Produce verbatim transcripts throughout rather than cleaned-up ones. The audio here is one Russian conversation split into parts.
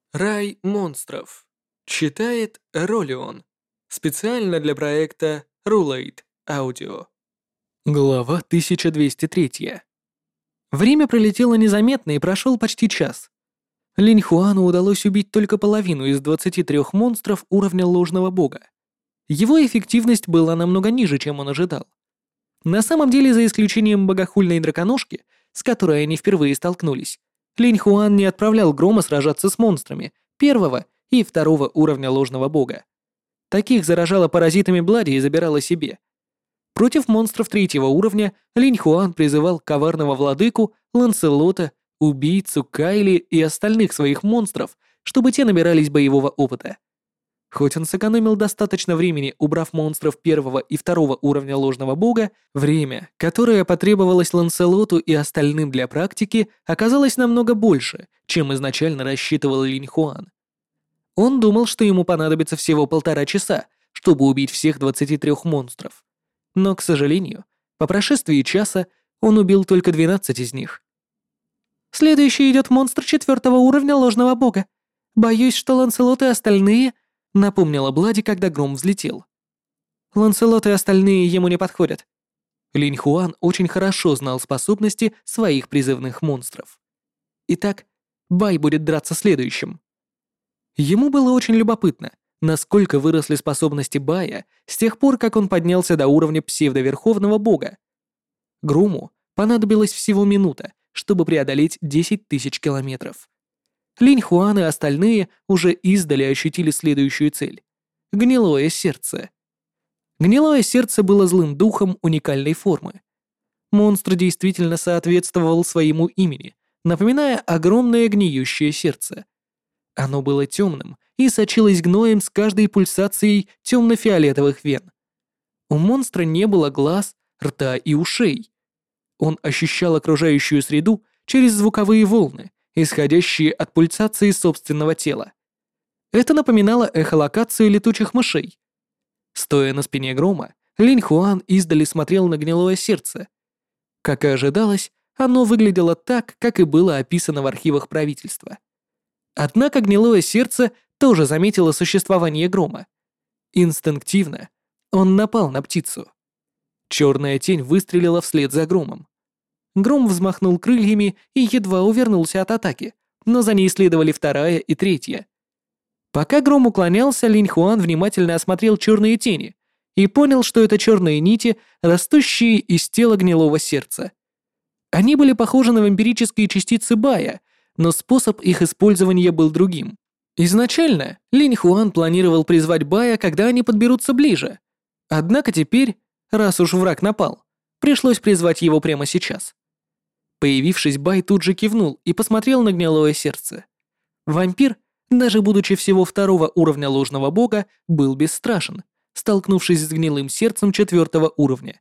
Рай монстров. Читает Ролион. Специально для проекта Rulate Audio. Глава тысяча двести три. Время пролетело незаметно и прошел почти час. Линь Хуану удалось убить только половину из двадцати трёх монстров уровня ложного бога. Его эффективность была намного ниже, чем он ожидал. На самом деле, за исключением богохульной драконошки, с которой они впервые столкнулись, Линь Хуан не отправлял Грома сражаться с монстрами первого и второго уровня ложного бога. Таких заражала паразитами Блади и забирала себе. Против монстров третьего уровня Линь Хуан призывал коварного владыку, Ланселота, убийцу Кайли и остальных своих монстров, чтобы те набирались боевого опыта. Хоть он сэкономил достаточно времени, убрав монстров первого и второго уровня ложного бога, время, которое потребовалось Ланселоту и остальным для практики, оказалось намного больше, чем изначально рассчитывал Линь Хуан. Он думал, что ему понадобится всего полтора часа, чтобы убить всех двадцати трёх монстров. Но, к сожалению, по прошествии часа он убил только двенадцать из них. «Следующий идет монстр четвертого уровня ложного бога. Боюсь, что Ланселот и остальные...» — напомнила Блади, когда гром взлетел. «Ланселот и остальные ему не подходят». Линь Хуан очень хорошо знал способности своих призывных монстров. Итак, Бай будет драться следующим. Ему было очень любопытно, насколько выросли способности Бая с тех пор, как он поднялся до уровня псевдоверховного бога. Грому понадобилась всего минута, чтобы преодолеть десять тысяч километров. Линь Хуан и остальные уже издали ощутили следующую цель — гнилое сердце. Гнилое сердце было злым духом уникальной формы. Монстр действительно соответствовал своему имени, напоминая огромное гниющее сердце. Оно было темным и сочилось гноем с каждой пульсацией темно-фиолетовых вен. У монстра не было глаз, рта и ушей. Он ощущал окружающую среду через звуковые волны, исходящие от пульсации собственного тела. Это напоминало эхолокацию летучих мышей. Стоя на спине грома, Линь Хуан издали смотрел на гнилое сердце. Как и ожидалось, оно выглядело так, как и было описано в архивах правительства. Однако гнилое сердце тоже заметило существование грома. Инстинктивно он напал на птицу. Черная тень выстрелила вслед за громом. Гром взмахнул крыльями и едва увернулся от атаки, но за ней следовали вторая и третья. Пока Гром уклонялся, Линь Хуан внимательно осмотрел черные тени и понял, что это черные нити, растущие из тела гнилого сердца. Они были похожи на вампирические частицы Бая, но способ их использования был другим. Изначально Линь Хуан планировал призвать Бая, когда они подберутся ближе. Однако теперь, раз уж враг напал, пришлось призвать его прямо сейчас. Появившись, Бай тут же кивнул и посмотрел на гнилое сердце. Вампир, даже будучи всего второго уровня ложного бога, был бесстрашен, столкнувшись с гнилым сердцем четвертого уровня.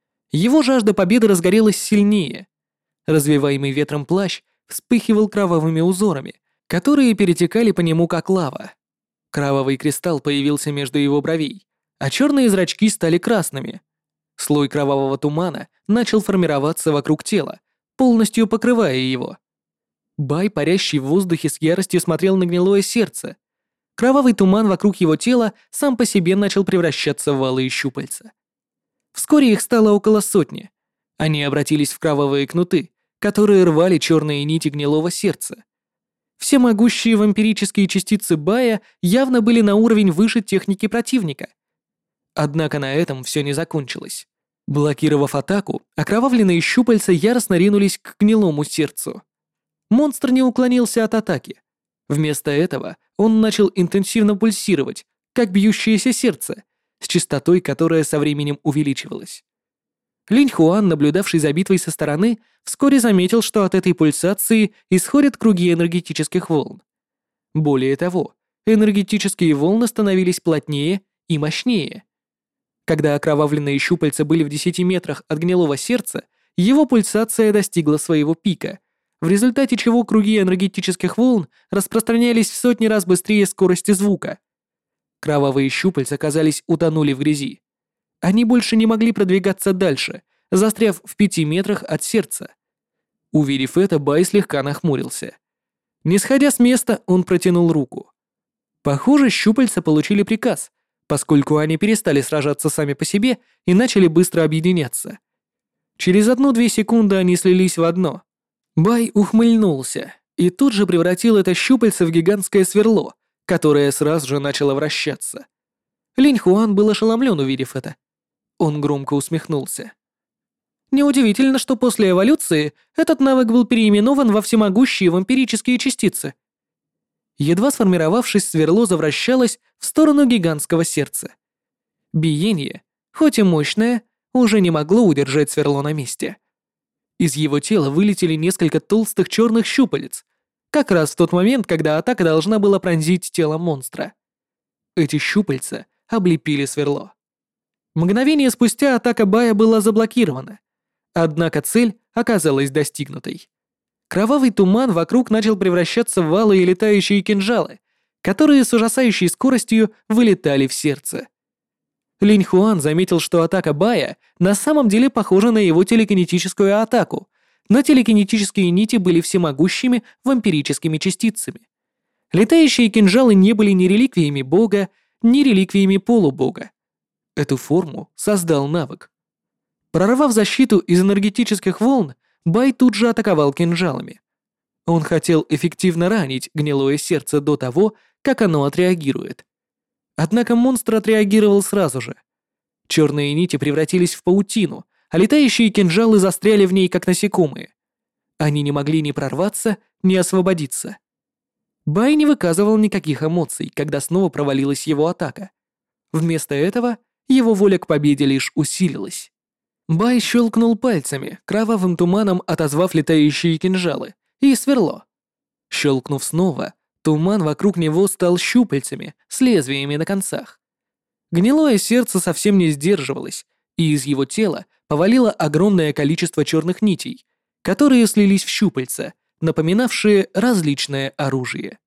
Его жажда победы разгорелась сильнее. Развиваемый ветром плащ вспыхивал кровавыми узорами, которые перетекали по нему как лава. Кровавый кристалл появился между его бровей, а черные зрачки стали красными. Слой кровавого тумана начал формироваться вокруг тела, полностью покрывая его. Бай, парящий в воздухе, с яростью смотрел на гнилое сердце. Кровавый туман вокруг его тела сам по себе начал превращаться в алые щупальца. Вскоре их стало около сотни. Они обратились в кровавые кнуты, которые рвали черные нити гнилого сердца. Все могущие вампирические частицы Бая явно были на уровень выше техники противника. Однако на этом все не закончилось. Блокировав атаку, окровавленные щупальца яростно ринулись к гнилому сердцу. Монстр не уклонился от атаки. Вместо этого он начал интенсивно пульсировать, как бьющееся сердце, с частотой, которая со временем увеличивалась. Линь Хуан, наблюдавший за битвой со стороны, вскоре заметил, что от этой пульсации исходят круги энергетических волн. Более того, энергетические волны становились плотнее и мощнее. Когда окровавленные щупальца были в десяти метрах от гнилого сердца, его пульсация достигла своего пика, в результате чего круги энергетических волн распространялись в сотни раз быстрее скорости звука. Кровавые щупальца, казались, утонули в грязи. Они больше не могли продвигаться дальше, застряв в пяти метрах от сердца. Увидев это, Бай слегка нахмурился. Не сходя с места, он протянул руку. Похоже, щупальца получили приказ, поскольку они перестали сражаться сами по себе и начали быстро объединяться. Через одну-две секунды они слились в одно. Бай ухмыльнулся и тут же превратил это щупальце в гигантское сверло, которое сразу же начало вращаться. Линь Хуан был ошеломлен, увидев это. Он громко усмехнулся. Неудивительно, что после эволюции этот навык был переименован во всемогущие вампирические частицы. Едва сформировавшись, сверло завращалось в сторону гигантского сердца. Биение, хоть и мощное, уже не могло удержать сверло на месте. Из его тела вылетели несколько толстых черных щупалец, как раз в тот момент, когда атака должна была пронзить тело монстра. Эти щупальца облепили сверло. Мгновение спустя атака Бая была заблокирована, однако цель оказалась достигнутой. Кровавый туман вокруг начал превращаться в валы и летающие кинжалы, которые с ужасающей скоростью вылетали в сердце. Линь Хуан заметил, что атака Бая на самом деле похожа на его телекинетическую атаку, но телекинетические нити были всемогущими вампирическими частицами. Летающие кинжалы не были ни реликвиями бога, ни реликвиями полубога. Эту форму создал навык. Прорвав защиту из энергетических волн, Бай тут же атаковал кинжалами. Он хотел эффективно ранить гнилое сердце до того, как оно отреагирует. Однако монстр отреагировал сразу же. Черные нити превратились в паутину, а летающие кинжалы застряли в ней, как насекомые. Они не могли ни прорваться, ни освободиться. Бай не выказывал никаких эмоций, когда снова провалилась его атака. Вместо этого его воля к победе лишь усилилась. Бай щелкнул пальцами, кровавым туманом отозвав летающие кинжалы, и сверло. Щелкнув снова, туман вокруг него стал щупальцами с лезвиями на концах. Гнилое сердце совсем не сдерживалось, и из его тела повалило огромное количество черных нитей, которые слились в щупальца, напоминавшие различное оружие.